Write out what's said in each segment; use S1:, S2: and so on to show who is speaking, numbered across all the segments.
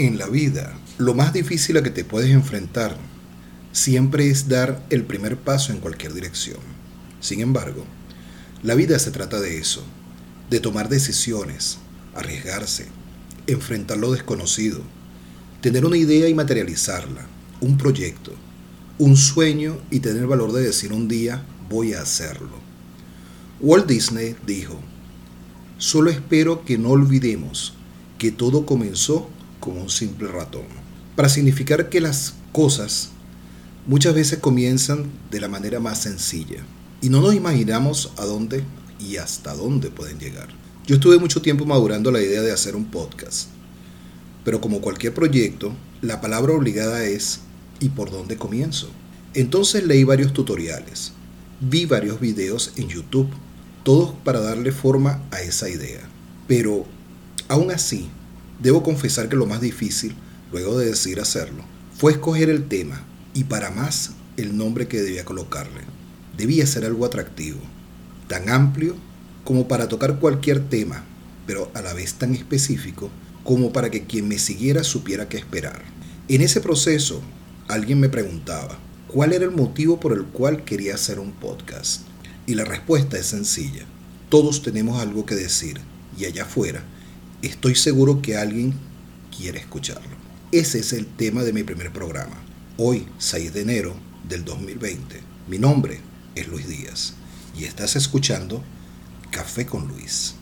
S1: En la vida, lo más difícil a que te puedes enfrentar siempre es dar el primer paso en cualquier dirección. Sin embargo, la vida se trata de eso, de tomar decisiones, arriesgarse, enfrentar lo desconocido, tener una idea y materializarla, un proyecto, un sueño y tener el valor de decir un día voy a hacerlo. Walt Disney dijo: solo espero que no olvidemos que todo comenzó como un simple ratón, para significar que las cosas muchas veces comienzan de la manera más sencilla y no nos imaginamos a dónde y hasta dónde pueden llegar. Yo estuve mucho tiempo madurando la idea de hacer un podcast, pero como cualquier proyecto, la palabra obligada es ¿y por dónde comienzo? Entonces leí varios tutoriales, vi varios videos en YouTube, todos para darle forma a esa idea. Pero aún así, debo confesar que lo más difícil, luego de decidir hacerlo, fue escoger el tema y para más el nombre que debía colocarle. Debía ser algo atractivo, tan amplio como para tocar cualquier tema, pero a la vez tan específico como para que quien me siguiera supiera qué esperar. En ese proceso, alguien me preguntaba cuál era el motivo por el cual quería hacer un podcast. Y la respuesta es sencilla. Todos tenemos algo que decir y allá afuera estoy seguro que alguien quiere escucharlo. Ese es el tema de mi primer programa. Hoy, 6 de enero del 2020. Mi nombre es Luis Díaz y estás escuchando Café con Luis.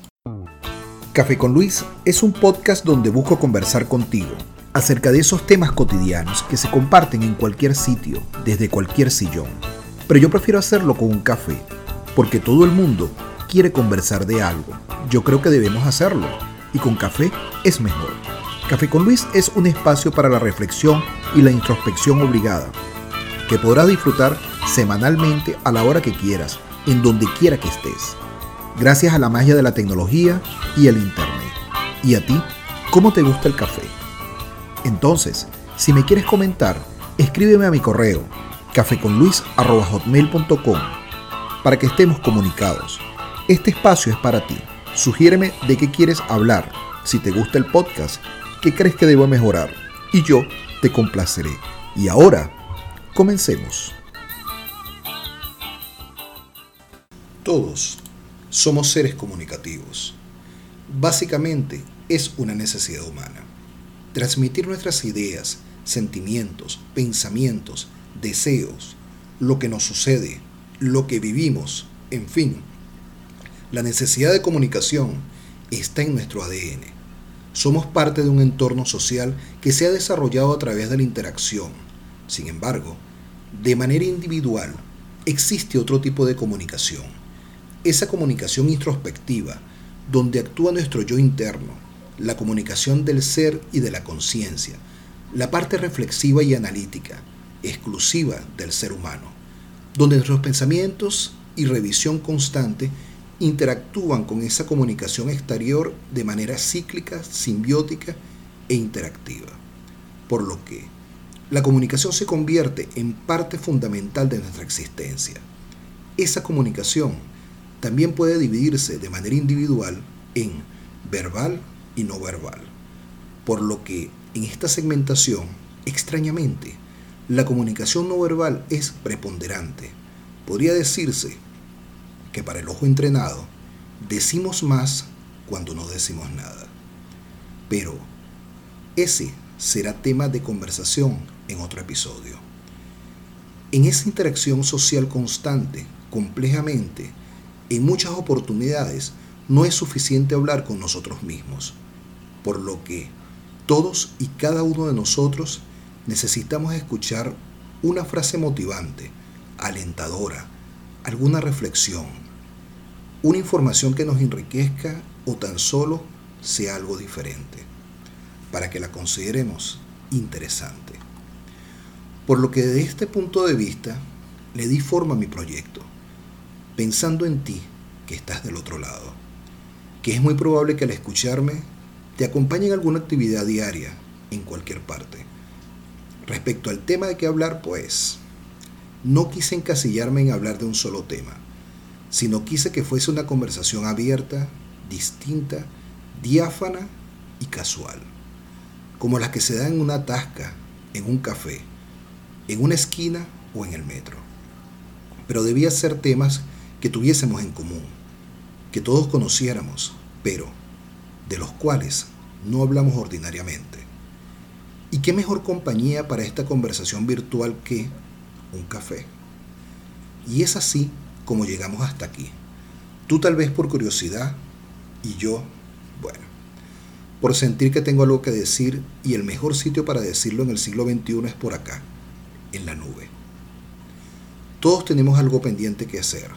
S1: Café con Luis es un podcast donde busco conversar contigo acerca de esos temas cotidianos que se comparten en cualquier sitio, desde cualquier sillón. Pero yo prefiero hacerlo con un café, porque todo el mundo quiere conversar de algo. Yo creo que debemos hacerlo, y con café es mejor. Café con Luis es un espacio para la reflexión y la introspección obligada, que podrás disfrutar semanalmente a la hora que quieras, en donde quiera que estés, gracias a la magia de la tecnología y el internet. ¿Y a ti? ¿Cómo te gusta el café? Entonces, si me quieres comentar, escríbeme a mi correo cafeconluis@hotmail.com para que estemos comunicados. Este espacio es para ti. Sugiéreme de qué quieres hablar, si te gusta el podcast, qué crees que debo mejorar, y yo te complaceré. Y ahora, comencemos. Todos somos seres comunicativos. Básicamente, es una necesidad humana. Transmitir nuestras ideas, sentimientos, pensamientos, deseos, lo que nos sucede, lo que vivimos, en fin. La necesidad de comunicación está en nuestro ADN. Somos parte de un entorno social que se ha desarrollado a través de la interacción. Sin embargo, de manera individual, existe otro tipo de comunicación. Esa comunicación introspectiva, donde actúa nuestro yo interno, la comunicación del ser y de la conciencia, la parte reflexiva y analítica, exclusiva del ser humano, donde nuestros pensamientos y revisión constante interactúan con esa comunicación exterior de manera cíclica, simbiótica e interactiva. Por lo que la comunicación se convierte en parte fundamental de nuestra existencia. Esa comunicación también puede dividirse de manera individual en verbal y no verbal. Por lo que en esta segmentación, extrañamente, la comunicación no verbal es preponderante. Podría decirse que para el ojo entrenado, decimos más cuando no decimos nada. Pero ese será tema de conversación en otro episodio. En esa interacción social constante, complejamente, en muchas oportunidades no es suficiente hablar con nosotros mismos, por lo que todos y cada uno de nosotros necesitamos escuchar una frase motivante, alentadora, alguna reflexión, una información que nos enriquezca o tan solo sea algo diferente, para que la consideremos interesante. Por lo que desde este punto de vista le di forma a mi proyecto, pensando en ti que estás del otro lado, que es muy probable que al escucharme te acompañe en alguna actividad diaria en cualquier parte. Respecto al tema de qué hablar, pues, no quise encasillarme en hablar de un solo tema, sino quise que fuese una conversación abierta, distinta, diáfana y casual. como las que se dan en una tasca, en un café, en una esquina o en el metro. Pero debía ser temas que tuviésemos en común, que todos conociéramos, pero de los cuales no hablamos ordinariamente. ¿Y qué mejor compañía para esta conversación virtual que un café? Y es así como llegamos hasta aquí. Tú tal vez por curiosidad y yo, bueno, por sentir que tengo algo que decir, y el mejor sitio para decirlo en el siglo XXI es por acá, en la nube. Todos tenemos algo pendiente que hacer.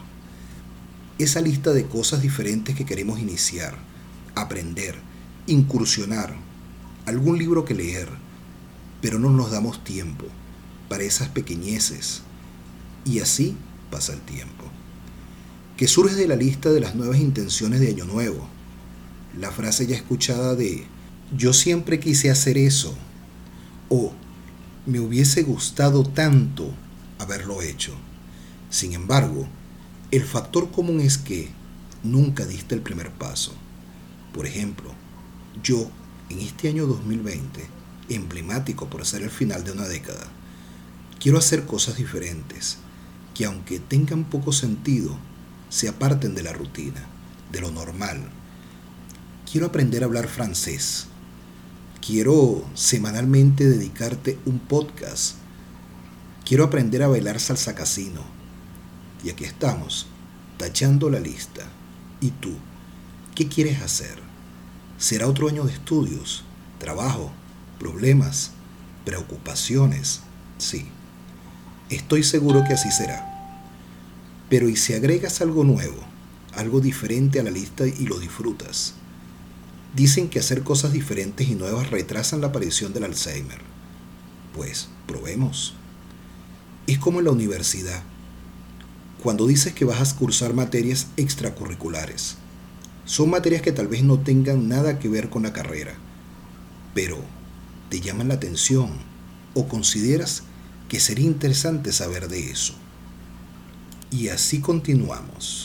S1: Esa lista de cosas diferentes que queremos iniciar, aprender, incursionar, algún libro que leer, pero no nos damos tiempo para esas pequeñeces, y así pasa el tiempo. Que surge de la lista de las nuevas intenciones de Año Nuevo, la frase ya escuchada de "yo siempre quise hacer eso" o "me hubiese gustado tanto haberlo hecho". Sin embargo, el factor común es que nunca diste el primer paso. Por ejemplo, yo en este año 2020, emblemático por ser el final de una década, quiero hacer cosas diferentes, que aunque tengan poco sentido, se aparten de la rutina, de lo normal. Quiero aprender a hablar francés. Quiero semanalmente dedicarte un podcast. Quiero aprender a bailar salsa casino. Y aquí estamos, tachando la lista. ¿Y tú? ¿Qué quieres hacer? ¿Será otro año de estudios, trabajo, problemas, preocupaciones? Sí, estoy seguro que así será. Pero ¿y si agregas algo nuevo, algo diferente a la lista y lo disfrutas? Dicen que hacer cosas diferentes y nuevas retrasan la aparición del Alzheimer. Pues probemos. Es como en la universidad, cuando dices que vas a cursar materias extracurriculares. Son materias que tal vez no tengan nada que ver con la carrera, pero te llaman la atención o consideras que sería interesante saber de eso. Y así continuamos.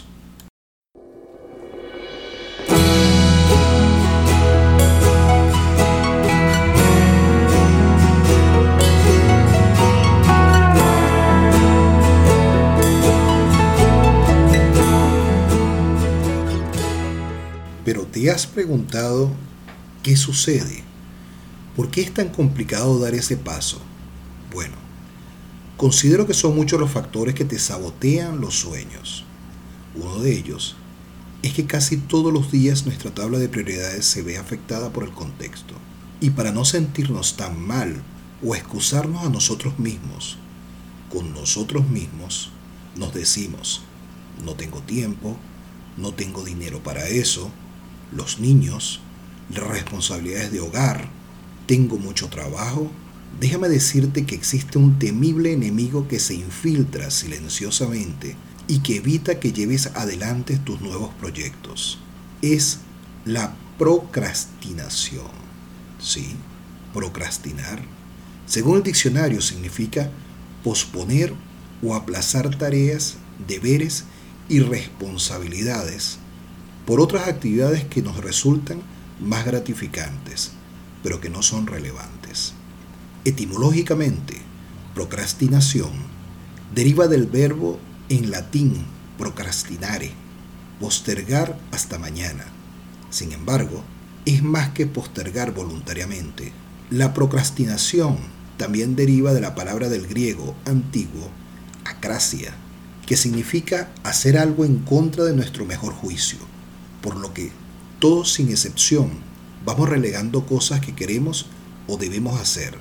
S1: Pero ¿te has preguntado qué sucede? ¿Por qué es tan complicado dar ese paso? Bueno, considero que son muchos los factores que te sabotean los sueños. Uno de ellos es que casi todos los días nuestra tabla de prioridades se ve afectada por el contexto. Y para no sentirnos tan mal o excusarnos a nosotros mismos, con nosotros mismos nos decimos: no tengo tiempo, no tengo dinero para eso, los niños, las responsabilidades de hogar, tengo mucho trabajo. Déjame decirte que existe un temible enemigo que se infiltra silenciosamente y que evita que lleves adelante tus nuevos proyectos. Es la procrastinación. ¿Sí? Procrastinar, según el diccionario, significa posponer o aplazar tareas, deberes y responsabilidades por otras actividades que nos resultan más gratificantes, pero que no son relevantes. Etimológicamente, procrastinación deriva del verbo en latín procrastinare, postergar hasta mañana. Sin embargo, es más que postergar voluntariamente. La procrastinación también deriva de la palabra del griego antiguo akrasia, que significa hacer algo en contra de nuestro mejor juicio, por lo que todos sin excepción vamos relegando cosas que queremos o debemos hacer,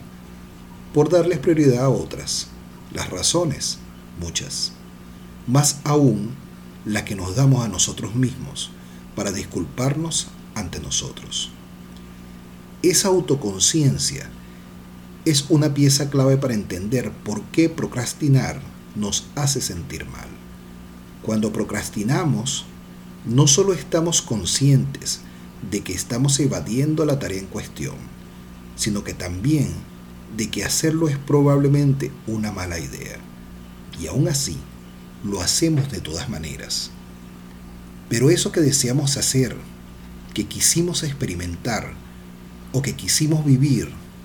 S1: por darles prioridad a otras. Las razones, muchas. Más aún, la que nos damos a nosotros mismos para disculparnos ante nosotros. Esa autoconciencia es una pieza clave para entender por qué procrastinar nos hace sentir mal. Cuando procrastinamos, no solo estamos conscientes de que estamos evadiendo la tarea en cuestión, sino que también de que hacerlo es probablemente una mala idea. Y aún así, lo hacemos de todas maneras. Pero eso que deseamos hacer, que quisimos experimentar o que quisimos vivir,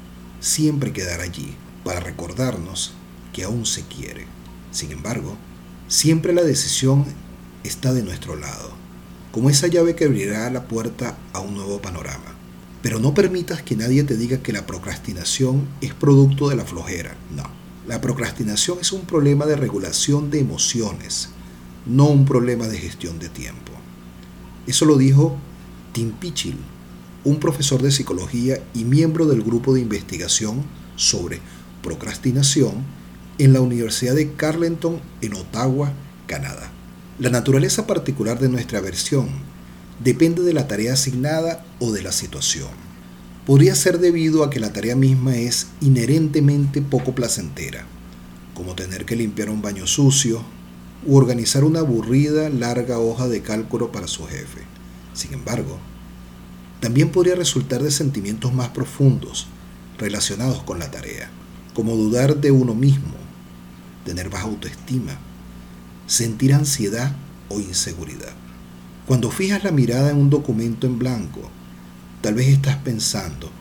S1: siempre quedará allí para recordarnos que aún se quiere. Sin embargo, siempre la decisión está de nuestro lado, como esa llave que abrirá la puerta a un nuevo panorama. Pero no permitas que nadie te diga que la procrastinación es producto de la flojera. No, la procrastinación es un problema de regulación de emociones, no un problema de gestión de tiempo. Eso lo dijo Tim Pychyl, un profesor de psicología y miembro del grupo de investigación sobre procrastinación en la Universidad de Carleton en Ottawa, Canadá. La naturaleza particular de nuestra aversión depende de la tarea asignada o de la situación. Podría ser debido a que la tarea misma es inherentemente poco placentera, como tener que limpiar un baño sucio u organizar una aburrida larga hoja de cálculo para su jefe. Sin embargo, también podría resultar de sentimientos más profundos relacionados con la tarea, como dudar de uno mismo, tener baja autoestima, sentir ansiedad o inseguridad. Cuando fijas la mirada en un documento en blanco, tal vez estás pensando,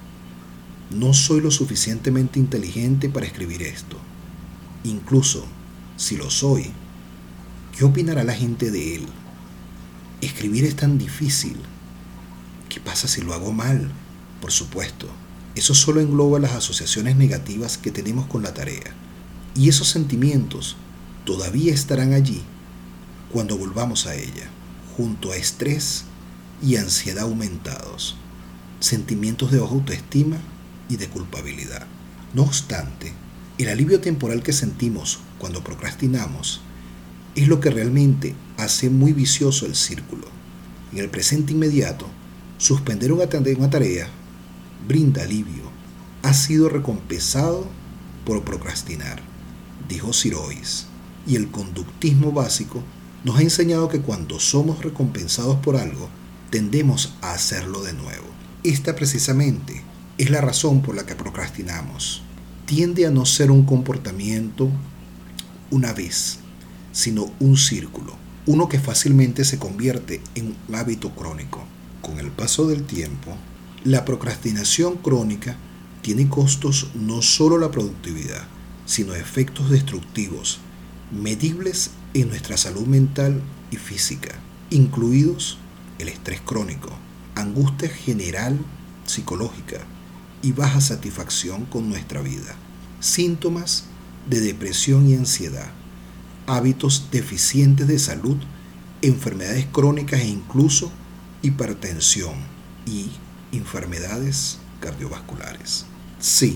S1: no soy lo suficientemente inteligente para escribir esto. Incluso si lo soy, ¿qué opinará la gente de él? Escribir es tan difícil. ¿Qué pasa si lo hago mal? Por supuesto, eso solo engloba las asociaciones negativas que tenemos con la tarea. Y esos sentimientos todavía estarán allí cuando volvamos a ella, junto a estrés y ansiedad aumentados, sentimientos de baja autoestima y de culpabilidad. No obstante, el alivio temporal que sentimos cuando procrastinamos es lo que realmente hace muy vicioso el círculo. En el presente inmediato, suspender una tarea brinda alivio. Ha sido recompensado por procrastinar, dijo Sirois. Y el conductismo básico nos ha enseñado que cuando somos recompensados por algo, tendemos a hacerlo de nuevo. Esta precisamente es la razón por la que procrastinamos. Tiende a no ser un comportamiento una vez, sino un círculo, uno que fácilmente se convierte en un hábito crónico. Con el paso del tiempo, la procrastinación crónica tiene costos no solo la productividad, sino efectos destructivos, medibles en nuestra salud mental y física, incluidos el estrés crónico, angustia general psicológica y baja satisfacción con nuestra vida, síntomas de depresión y ansiedad, hábitos deficientes de salud, enfermedades crónicas e incluso hipertensión y enfermedades cardiovasculares. Sí,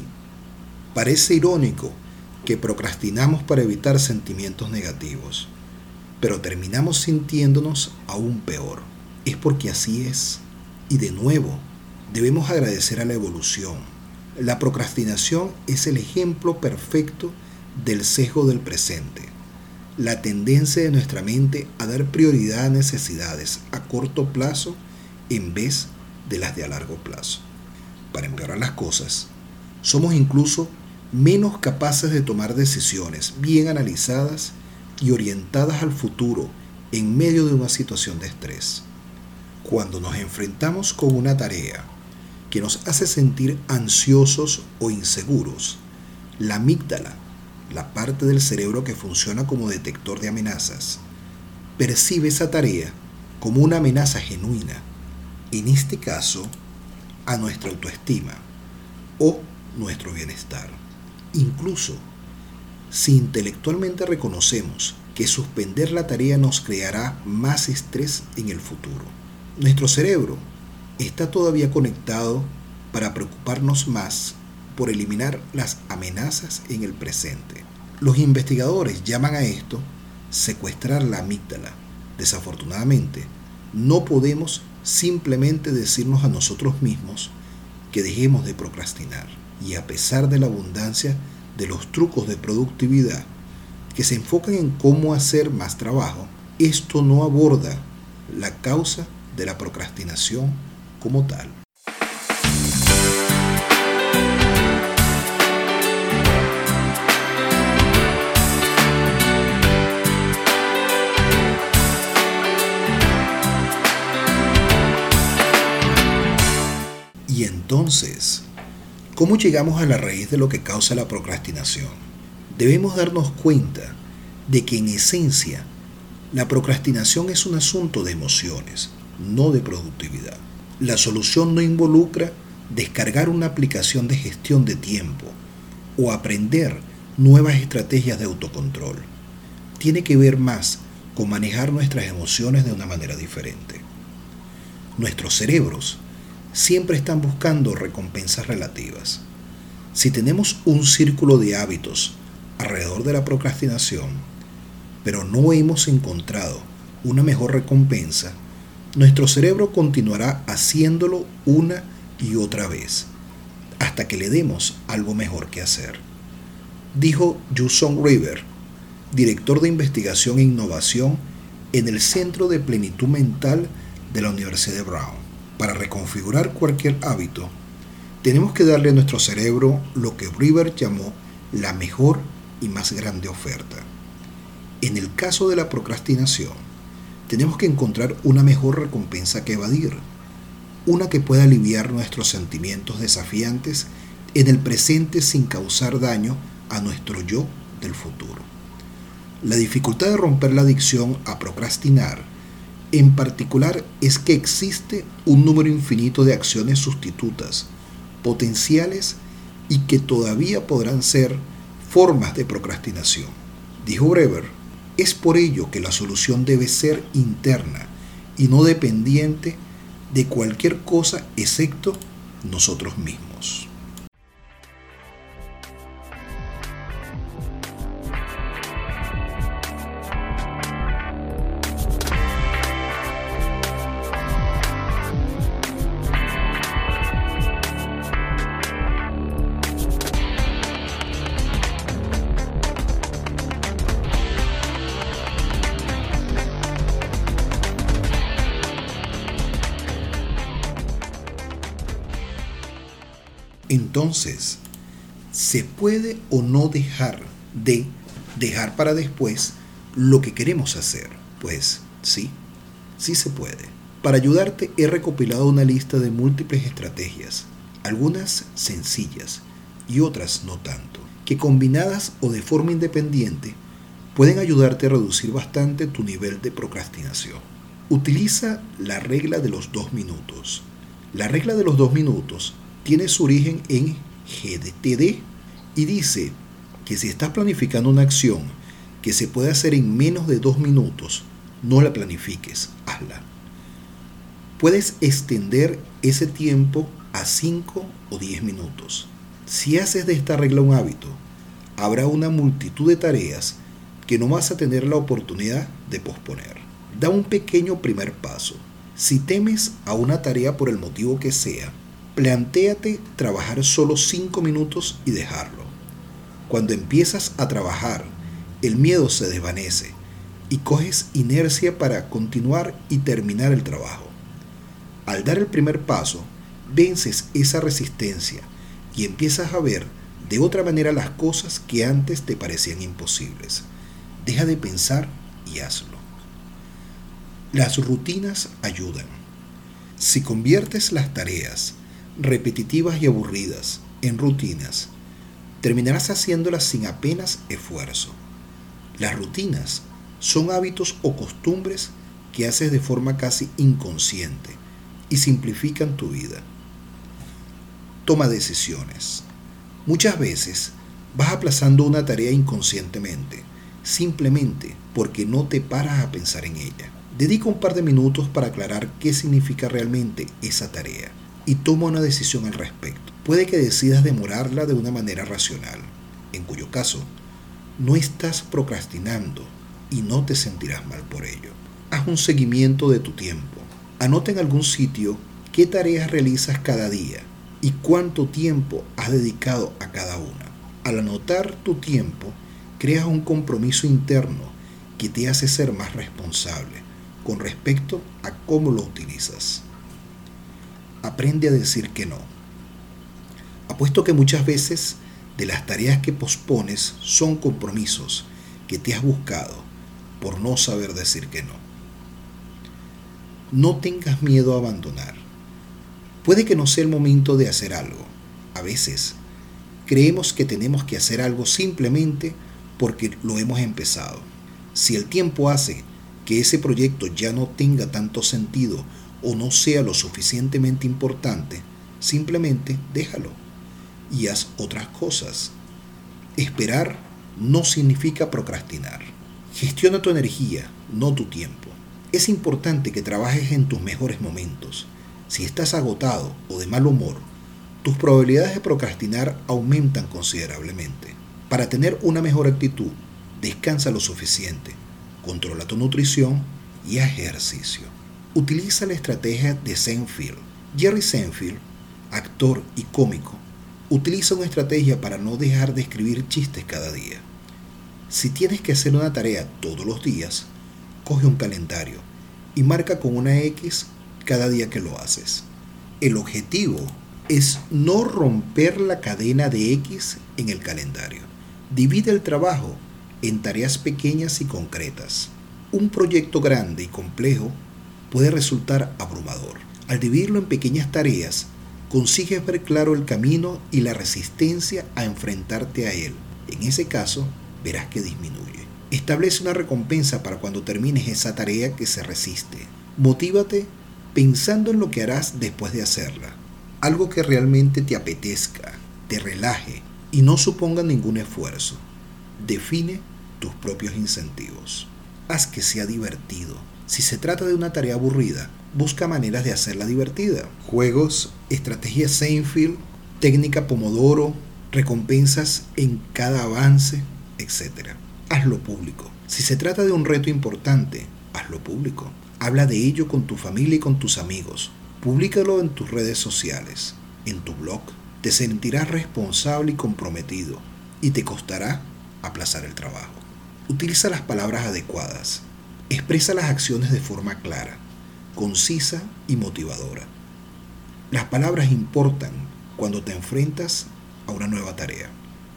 S1: parece irónico que procrastinamos para evitar sentimientos negativos, pero terminamos sintiéndonos aún peor. Es porque así es. Y de nuevo, debemos agradecer a la evolución. La procrastinación es el ejemplo perfecto del sesgo del presente, la tendencia de nuestra mente a dar prioridad a necesidades a corto plazo en vez de las de a largo plazo. Para empeorar las cosas, somos incluso menos capaces de tomar decisiones bien analizadas y orientadas al futuro en medio de una situación de estrés. Cuando nos enfrentamos con una tarea que nos hace sentir ansiosos o inseguros, la amígdala, la parte del cerebro que funciona como detector de amenazas, percibe esa tarea como una amenaza genuina, en este caso, a nuestra autoestima o nuestro bienestar. Incluso, si intelectualmente reconocemos que suspender la tarea nos creará más estrés en el futuro, nuestro cerebro está todavía conectado para preocuparnos más por eliminar las amenazas en el presente. Los investigadores llaman a esto secuestrar la amígdala. Desafortunadamente, no podemos simplemente decirnos a nosotros mismos que dejemos de procrastinar. Y a pesar de la abundancia de los trucos de productividad que se enfocan en cómo hacer más trabajo, esto no aborda la causa de la procrastinación como tal. Y entonces, ¿Cómo llegamos a la raíz de lo que causa la procrastinación? Debemos darnos cuenta de que en esencia la procrastinación es un asunto de emociones, no de productividad. La solución no involucra descargar una aplicación de gestión de tiempo o aprender nuevas estrategias de autocontrol. Tiene que ver más con manejar nuestras emociones de una manera diferente. Nuestros cerebros siempre están buscando recompensas relativas. Si tenemos un círculo de hábitos alrededor de la procrastinación, pero no hemos encontrado una mejor recompensa, nuestro cerebro continuará haciéndolo una y otra vez, hasta que le demos algo mejor que hacer. Dijo Jason River, director de investigación e innovación en el Centro de Plenitud Mental de la Universidad de Brown. Para reconfigurar cualquier hábito, tenemos que darle a nuestro cerebro lo que River llamó la mejor y más grande oferta. En el caso de la procrastinación, tenemos que encontrar una mejor recompensa que evadir, una que pueda aliviar nuestros sentimientos desafiantes en el presente sin causar daño a nuestro yo del futuro. La dificultad de romper la adicción a procrastinar, en particular, es que existe un número infinito de acciones sustitutas, potenciales y que todavía podrán ser formas de procrastinación. Dijo Brewer, es por ello que la solución debe ser interna y no dependiente de cualquier cosa excepto nosotros mismos. Entonces, ¿se puede o no dejar para después lo que queremos hacer? Pues sí se puede. Para ayudarte he recopilado una lista de múltiples estrategias, algunas sencillas y otras no tanto, que combinadas o de forma independiente pueden ayudarte a reducir bastante tu nivel de procrastinación. Utiliza la regla de los 2 minutos. La regla de los 2 minutos tiene su origen en GTD y dice que si estás planificando una acción que se puede hacer en menos de 2 minutos, no la planifiques, hazla. Puedes extender ese tiempo a 5 o 10 minutos. Si haces de esta regla un hábito, habrá una multitud de tareas que no vas a tener la oportunidad de posponer. Da un pequeño primer paso. Si temes a una tarea por el motivo que sea, plantéate trabajar solo 5 minutos y dejarlo. Cuando empiezas a trabajar, el miedo se desvanece y coges inercia para continuar y terminar el trabajo. Al dar el primer paso, vences esa resistencia y empiezas a ver de otra manera las cosas que antes te parecían imposibles. Deja de pensar y hazlo. Las rutinas ayudan. Si conviertes las tareas repetitivas y aburridas en rutinas, terminarás haciéndolas sin apenas esfuerzo. Las rutinas son hábitos o costumbres que haces de forma casi inconsciente y simplifican tu vida. Toma decisiones. Muchas veces vas aplazando una tarea inconscientemente, simplemente porque no te paras a pensar en ella. Dedica un par de minutos para aclarar qué significa realmente esa tarea y toma una decisión al respecto. Puede que decidas demorarla de una manera racional, en cuyo caso no estás procrastinando y no te sentirás mal por ello. Haz un seguimiento de tu tiempo. Anota en algún sitio qué tareas realizas cada día y cuánto tiempo has dedicado a cada una. Al anotar tu tiempo, creas un compromiso interno que te hace ser más responsable con respecto a cómo lo utilizas. Aprende a decir que no. Apuesto que muchas veces de las tareas que pospones son compromisos que te has buscado por no saber decir que no. No tengas miedo a abandonar. Puede que no sea el momento de hacer algo. A veces creemos que tenemos que hacer algo simplemente porque lo hemos empezado. Si el tiempo hace que ese proyecto ya no tenga tanto sentido o no sea lo suficientemente importante, simplemente déjalo y haz otras cosas. Esperar no significa procrastinar. Gestiona tu energía, no tu tiempo. Es importante que trabajes en tus mejores momentos. Si estás agotado o de mal humor, tus probabilidades de procrastinar aumentan considerablemente. Para tener una mejor actitud, descansa lo suficiente, controla tu nutrición y haz ejercicio. Utiliza la estrategia de Seinfeld. Jerry Seinfeld, actor y cómico, utiliza una estrategia para no dejar de escribir chistes cada día. Si tienes que hacer una tarea todos los días, coge un calendario y marca con una X cada día que lo haces. El objetivo es no romper la cadena de X en el calendario. Divide el trabajo en tareas pequeñas y concretas. Un proyecto grande y complejo puede resultar abrumador. Al dividirlo en pequeñas tareas, consigues ver claro el camino y la resistencia a enfrentarte a él. En ese caso, verás que disminuye. Establece una recompensa para cuando termines esa tarea que se resiste. Motívate pensando en lo que harás después de hacerla. Algo que realmente te apetezca, te relaje y no suponga ningún esfuerzo. Define tus propios incentivos. Haz que sea divertido. Si se trata de una tarea aburrida, busca maneras de hacerla divertida. Juegos, estrategia Seinfeld, técnica Pomodoro, recompensas en cada avance, etc. Hazlo público. Si se trata de un reto importante, hazlo público. Habla de ello con tu familia y con tus amigos. Públicalo en tus redes sociales, en tu blog. Te sentirás responsable y comprometido y te costará aplazar el trabajo. Utiliza las palabras adecuadas. Expresa las acciones de forma clara, concisa y motivadora. Las palabras importan cuando te enfrentas a una nueva tarea.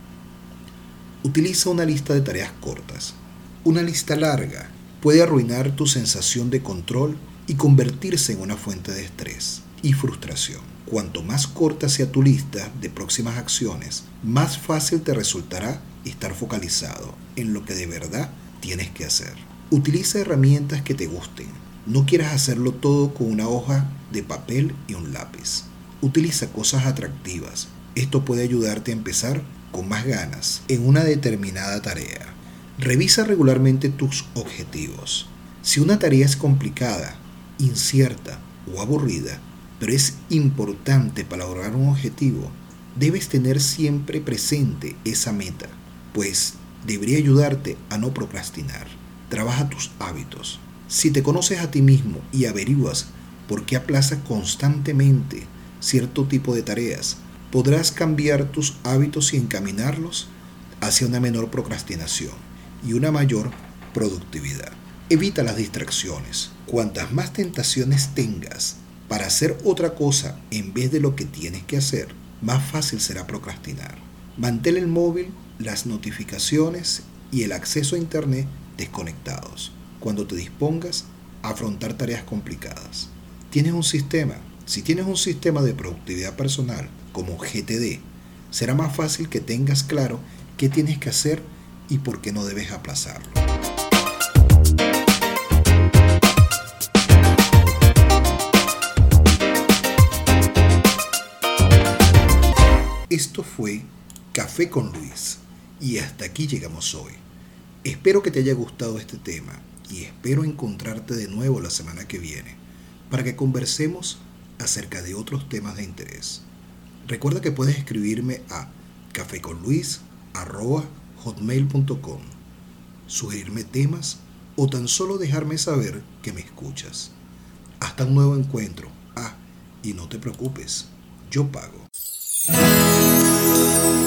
S1: Utiliza una lista de tareas cortas. Una lista larga puede arruinar tu sensación de control y convertirse en una fuente de estrés y frustración. Cuanto más corta sea tu lista de próximas acciones, más fácil te resultará estar focalizado en lo que de verdad tienes que hacer. Utiliza herramientas que te gusten. No quieras hacerlo todo con una hoja de papel y un lápiz. Utiliza cosas atractivas. Esto puede ayudarte a empezar con más ganas en una determinada tarea. Revisa regularmente tus objetivos. Si una tarea es complicada, incierta o aburrida, pero es importante para lograr un objetivo, debes tener siempre presente esa meta, pues debería ayudarte a no procrastinar. Trabaja tus hábitos. Si te conoces a ti mismo y averiguas por qué aplazas constantemente cierto tipo de tareas, podrás cambiar tus hábitos y encaminarlos hacia una menor procrastinación y una mayor productividad. Evita las distracciones. Cuantas más tentaciones tengas para hacer otra cosa en vez de lo que tienes que hacer, más fácil será procrastinar. Mantén el móvil, las notificaciones y el acceso a internet desconectados cuando te dispongas a afrontar tareas complicadas. ¿Tienes un sistema? Si tienes un sistema de productividad personal como GTD, será más fácil que tengas claro qué tienes que hacer y por qué no debes aplazarlo. Esto fue Café con Luis y hasta aquí llegamos hoy. Espero que te haya gustado este tema y espero encontrarte de nuevo la semana que viene para que conversemos acerca de otros temas de interés. Recuerda que puedes escribirme a cafeconluis@hotmail.com, sugerirme temas o tan solo dejarme saber que me escuchas. Hasta un nuevo encuentro. Y no te preocupes, yo pago.